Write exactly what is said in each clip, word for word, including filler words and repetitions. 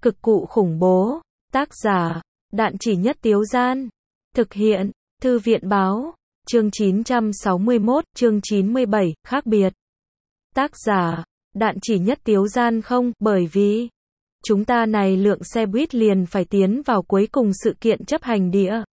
Cực cụ khủng bố. Tác giả, Đạn Chỉ Nhất Tiếu Gian. Thực hiện, Thư viện báo. Chương chín trăm sáu mươi mốt, chương chín mươi bảy, khác biệt. Tác giả, Đạn Chỉ Nhất Tiếu Gian không, bởi vì chúng ta này lượng xe buýt liền phải tiến vào cuối cùng sự kiện chấp hành địa.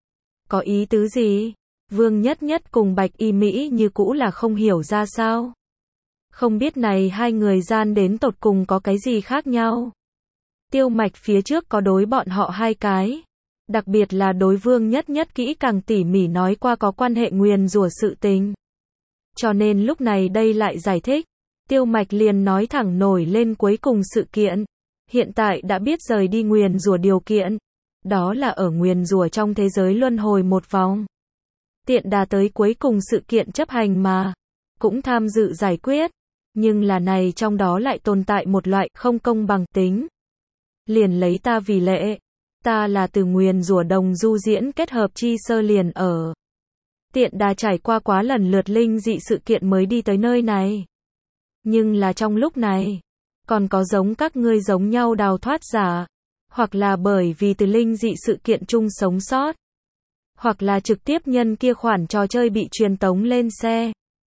Có ý tứ gì? Vương Nhất Nhất cùng Bạch Y Mỹ như cũ là không hiểu ra sao. Không biết này hai người gian đến tột cùng có cái gì khác nhau. Tiêu Mạch phía trước có đối bọn họ hai cái. Đặc biệt là đối Vương Nhất Nhất kỹ càng tỉ mỉ nói qua có quan hệ nguyền rủa sự tình. Cho nên lúc này đây lại giải thích. Tiêu Mạch liền nói thẳng nổi lên cuối cùng sự kiện. Hiện tại đã biết rời đi nguyền rủa điều kiện. Đó là ở nguyền rủa trong thế giới luân hồi một vòng. Tiện đà tới cuối cùng sự kiện chấp hành mà. Cũng tham dự giải quyết. Nhưng là này trong đó lại tồn tại một loại không công bằng tính. Liền lấy ta vì lệ. Ta là từ nguyền rủa đồng du diễn kết hợp chi sơ liền ở. Tiện đà trải qua quá lần lượt linh dị sự kiện mới đi tới nơi này. Nhưng là trong lúc này, còn có giống các ngươi giống nhau đào thoát giả. Hoặc là bởi vì từ linh dị sự kiện chung sống sót. Hoặc là trực tiếp nhân kia khoản trò chơi bị truyền tống lên xe.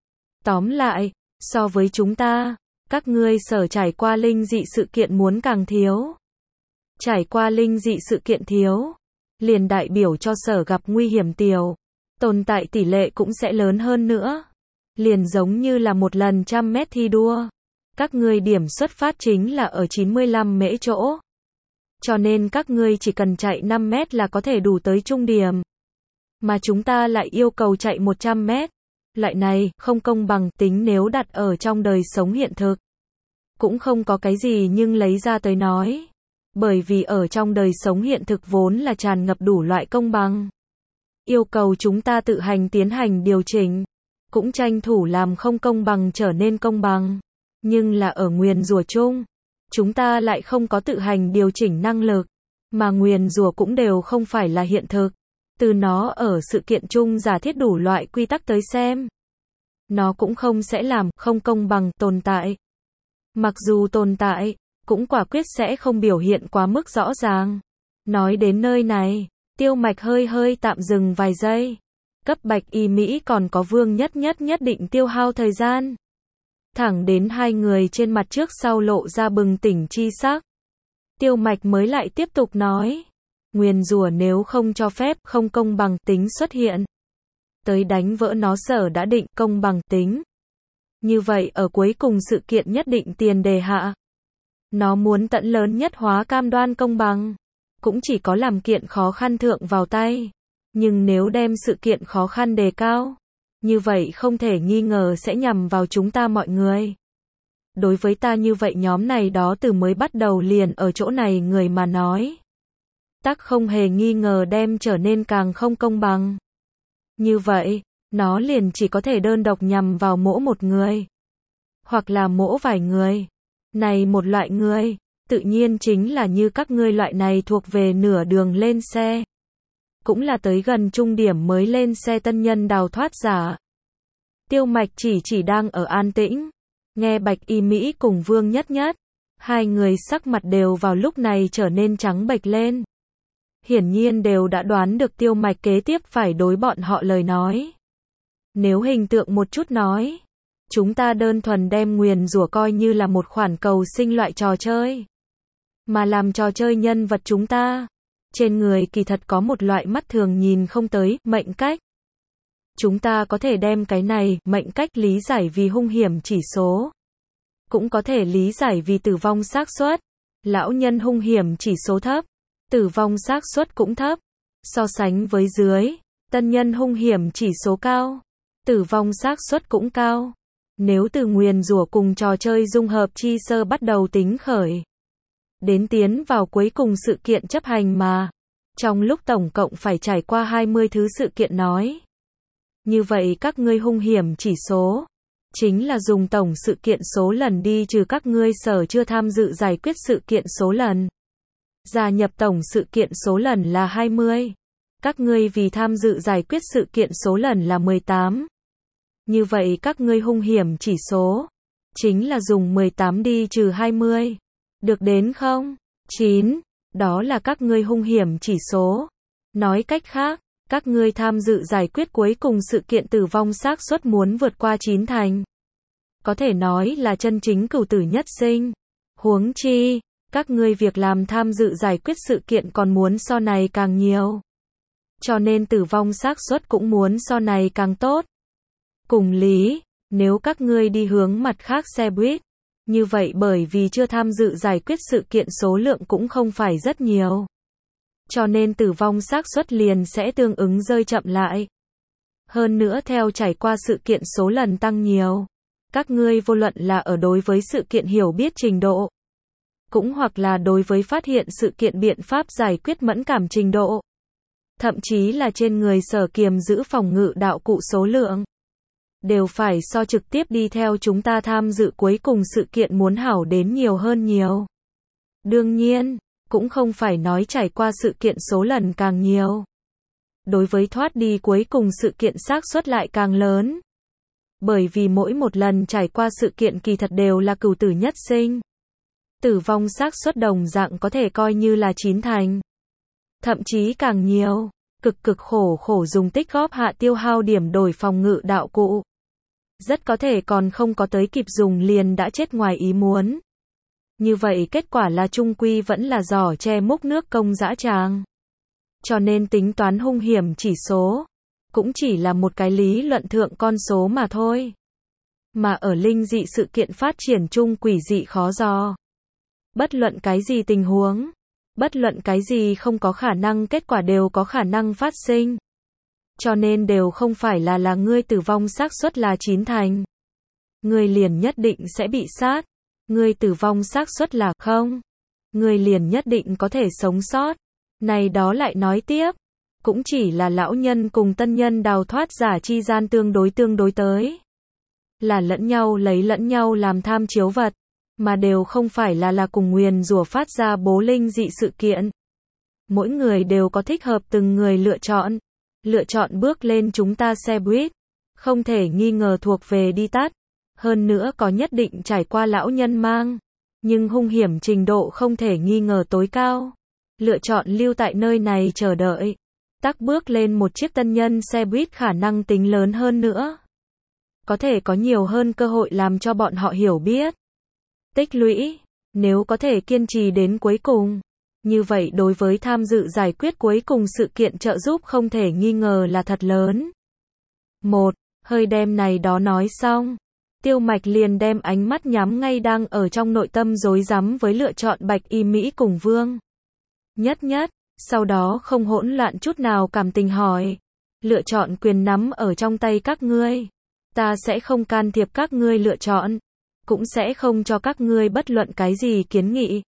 Tóm lại, so với chúng ta, các ngươi sở trải qua linh dị sự kiện muốn càng thiếu. Trải qua linh dị sự kiện thiếu, liền đại biểu cho sở gặp nguy hiểm tiểu, tồn tại tỷ lệ cũng sẽ lớn hơn nữa. Liền giống như là một lần trăm mét thi đua. Các ngươi điểm xuất phát chính là ở chín mươi lăm mễ chỗ. Cho nên các ngươi chỉ cần chạy năm mét là có thể đủ tới trung điểm. Mà chúng ta lại yêu cầu chạy một trăm mét. Loại này, không công bằng tính nếu đặt ở trong đời sống hiện thực. Cũng không có cái gì nhưng lấy ra tới nói. Bởi vì ở trong đời sống hiện thực vốn là tràn ngập đủ loại công bằng. Yêu cầu chúng ta tự hành tiến hành điều chỉnh. Cũng tranh thủ làm không công bằng trở nên công bằng. Nhưng là ở nguyền rủa chung. Chúng ta lại không có tự hành điều chỉnh năng lực. Mà nguyền rủa cũng đều không phải là hiện thực. Từ nó ở sự kiện chung giả thiết đủ loại quy tắc tới xem. Nó cũng không sẽ làm không công bằng tồn tại. Mặc dù tồn tại, cũng quả quyết sẽ không biểu hiện quá mức rõ ràng. Nói đến nơi này, Tiêu Mạch hơi hơi tạm dừng vài giây. Cấp Bạch Y Mỹ còn có Vương Nhất Nhất nhất định tiêu hao thời gian. Thẳng đến hai người trên mặt trước sau lộ ra bừng tỉnh chi sắc. Tiêu Mạch mới lại tiếp tục nói. Nguyền rủa nếu không cho phép không công bằng tính xuất hiện. Tới đánh vỡ nó sở đã định công bằng tính. Như vậy ở cuối cùng sự kiện nhất định tiền đề hạ. Nó muốn tận lớn nhất hóa cam đoan công bằng. Cũng chỉ có làm kiện khó khăn thượng vào tay. Nhưng nếu đem sự kiện khó khăn đề cao. Như vậy không thể nghi ngờ sẽ nhằm vào chúng ta mọi người. Đối với ta như vậy nhóm này đó từ mới bắt đầu liền ở chỗ này người mà nói. Tắc không hề nghi ngờ đem trở nên càng không công bằng. Như vậy, nó liền chỉ có thể đơn độc nhằm vào mỗi một người. Hoặc là mỗi vài người. Này một loại người, tự nhiên chính là như các ngươi loại này thuộc về nửa đường lên xe. Cũng là tới gần trung điểm mới lên xe tân nhân đào thoát giả. Tiêu Mạch chỉ chỉ đang ở an tĩnh. Nghe Bạch Y Mỹ cùng Vương Nhất Nhất. Hai người sắc mặt đều vào lúc này trở nên trắng bệch lên. Hiển nhiên đều đã đoán được Tiêu Mạch kế tiếp phải đối bọn họ lời nói. Nếu hình tượng một chút nói. Chúng ta đơn thuần đem nguyền rủa coi như là một khoản cầu sinh loại trò chơi. Mà làm trò chơi nhân vật chúng ta. Trên người kỳ thật có một loại mắt thường nhìn không tới, mệnh cách. Chúng ta có thể đem cái này, mệnh cách lý giải vì hung hiểm chỉ số. Cũng có thể lý giải vì tử vong xác suất. Lão nhân hung hiểm chỉ số thấp. Tử vong xác suất cũng thấp. So sánh với dưới, tân nhân hung hiểm chỉ số cao. Tử vong xác suất cũng cao. Nếu từ nguyền rủa cùng trò chơi dung hợp chi sơ bắt đầu tính khởi. Đến tiến vào cuối cùng sự kiện chấp hành mà. Trong lúc tổng cộng phải trải qua hai mươi thứ sự kiện nói. Như vậy các ngươi hung hiểm chỉ số. Chính là dùng tổng sự kiện số lần đi trừ các ngươi sở chưa tham dự giải quyết sự kiện số lần. Gia nhập tổng sự kiện số lần là hai mươi. Các ngươi vì tham dự giải quyết sự kiện số lần là mười tám. Như vậy các ngươi hung hiểm chỉ số. Chính là dùng mười tám đi trừ hai mươi. Được đến không? chín. Đó là các ngươi hung hiểm chỉ số. Nói cách khác, các ngươi tham dự giải quyết cuối cùng sự kiện tử vong xác suất muốn vượt qua chín thành. Có thể nói là chân chính cửu tử nhất sinh. Huống chi, các ngươi việc làm tham dự giải quyết sự kiện còn muốn so này càng nhiều. Cho nên tử vong xác suất cũng muốn so này càng tốt. Cùng lý, nếu các ngươi đi hướng mặt khác xe buýt, như vậy bởi vì chưa tham dự giải quyết sự kiện số lượng cũng không phải rất nhiều. Cho nên tử vong xác suất liền sẽ tương ứng rơi chậm lại. Hơn nữa theo trải qua sự kiện số lần tăng nhiều, các ngươi vô luận là ở đối với sự kiện hiểu biết trình độ, cũng hoặc là đối với phát hiện sự kiện biện pháp giải quyết mẫn cảm trình độ, thậm chí là trên người sở kiềm giữ phòng ngự đạo cụ số lượng, đều phải so trực tiếp đi theo chúng ta tham dự cuối cùng sự kiện muốn hảo đến nhiều hơn nhiều. Đương nhiên, cũng không phải nói trải qua sự kiện số lần càng nhiều, đối với thoát đi cuối cùng sự kiện xác suất lại càng lớn. Bởi vì mỗi một lần trải qua sự kiện kỳ thật đều là cửu tử nhất sinh. Tử vong xác suất đồng dạng có thể coi như là chín thành. Thậm chí càng nhiều, cực cực khổ khổ dùng tích góp hạ tiêu hao điểm đổi phòng ngự đạo cụ. Rất có thể còn không có tới kịp dùng liền đã chết ngoài ý muốn. Như vậy kết quả là chung quy vẫn là giỏ che múc nước công dã tràng. Cho nên tính toán hung hiểm chỉ số, cũng chỉ là một cái lý luận thượng con số mà thôi. Mà ở linh dị sự kiện phát triển chung quỷ dị khó dò. Bất luận cái gì tình huống, bất luận cái gì không có khả năng kết quả đều có khả năng phát sinh. Cho nên đều không phải là là ngươi tử vong xác suất là chín thành. Ngươi liền nhất định sẽ bị sát. Ngươi tử vong xác suất là không. Ngươi liền nhất định có thể sống sót. Này đó lại nói tiếp. Cũng chỉ là lão nhân cùng tân nhân đào thoát giả chi gian tương đối tương đối tới. Là lẫn nhau lấy lẫn nhau làm tham chiếu vật. Mà đều không phải là là cùng nguyền rủa phát ra bố linh dị sự kiện. Mỗi người đều có thích hợp từng người lựa chọn. Lựa chọn bước lên chúng ta xe buýt. Không thể nghi ngờ thuộc về đi tắt. Hơn nữa có nhất định trải qua lão nhân mang. Nhưng hung hiểm trình độ không thể nghi ngờ tối cao. Lựa chọn lưu tại nơi này chờ đợi. Tắc bước lên một chiếc tân nhân xe buýt khả năng tính lớn hơn nữa. Có thể có nhiều hơn cơ hội làm cho bọn họ hiểu biết. Tích lũy. Nếu có thể kiên trì đến cuối cùng. Như vậy đối với tham dự giải quyết cuối cùng sự kiện trợ giúp không thể nghi ngờ là thật lớn. Một, hơi đem này đó nói xong. Tiêu Mạch liền đem ánh mắt nhắm ngay đang ở trong nội tâm rối rắm với lựa chọn Bạch Y Mỹ cùng Vương Nhất Nhất, sau đó không hỗn loạn chút nào cảm tình hỏi. Lựa chọn quyền nắm ở trong tay các ngươi. Ta sẽ không can thiệp các ngươi lựa chọn. Cũng sẽ không cho các ngươi bất luận cái gì kiến nghị.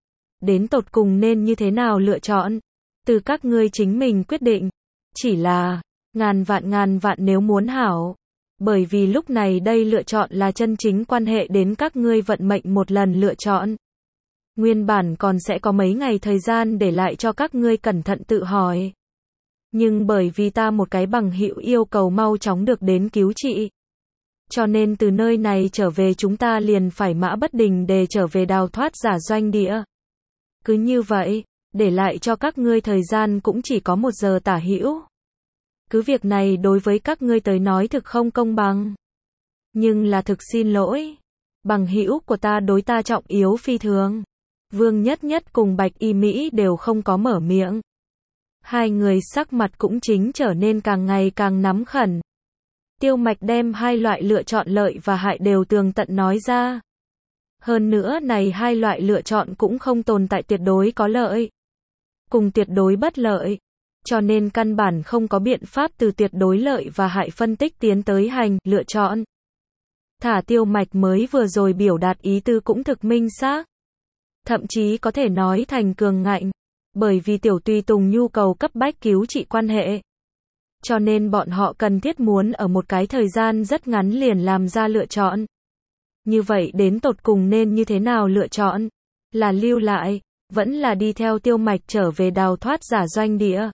Đến tột cùng nên như thế nào lựa chọn. Từ các ngươi chính mình quyết định. Chỉ là, ngàn vạn ngàn vạn nếu muốn hảo. Bởi vì lúc này đây lựa chọn là chân chính quan hệ đến các ngươi vận mệnh một lần lựa chọn. Nguyên bản còn sẽ có mấy ngày thời gian để lại cho các ngươi cẩn thận tự hỏi. Nhưng bởi vì ta một cái bằng hữu yêu cầu mau chóng được đến cứu trị. Cho nên từ nơi này trở về chúng ta liền phải mã bất đình để trở về đào thoát giả doanh địa. Cứ như vậy, để lại cho các ngươi thời gian cũng chỉ có một giờ tả hữu. Cứ việc này đối với các ngươi tới nói thực không công bằng. Nhưng là thực xin lỗi. Bằng hữu của ta đối ta trọng yếu phi thường. Vương Nhất Nhất cùng Bạch Y Mỹ đều không có mở miệng. Hai người sắc mặt cũng chính trở nên càng ngày càng nắm khẩn. Tiêu Mạch đem hai loại lựa chọn lợi và hại đều tường tận nói ra. Hơn nữa này hai loại lựa chọn cũng không tồn tại tuyệt đối có lợi. Cùng tuyệt đối bất lợi. Cho nên căn bản không có biện pháp từ tuyệt đối lợi và hại phân tích tiến tới hành, lựa chọn. Thả Tiêu Mạch mới vừa rồi biểu đạt ý tư cũng thực minh xác. Thậm chí có thể nói thành cường ngạnh. Bởi vì tiểu tùy tùng nhu cầu cấp bách cứu trị quan hệ. Cho nên bọn họ cần thiết muốn ở một cái thời gian rất ngắn liền làm ra lựa chọn. Như vậy đến tột cùng nên như thế nào lựa chọn? Là lưu lại, vẫn là đi theo Tiêu Mạch trở về đào thoát giả doanh địa.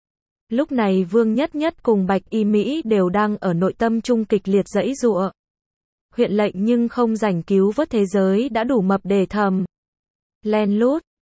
Lúc này Vương Nhất Nhất cùng Bạch Y Mỹ đều đang ở nội tâm trung kịch liệt giãy giụa. Huyện lệnh nhưng không rảnh cứu vớt thế giới đã đủ mập để thầm. Len lút,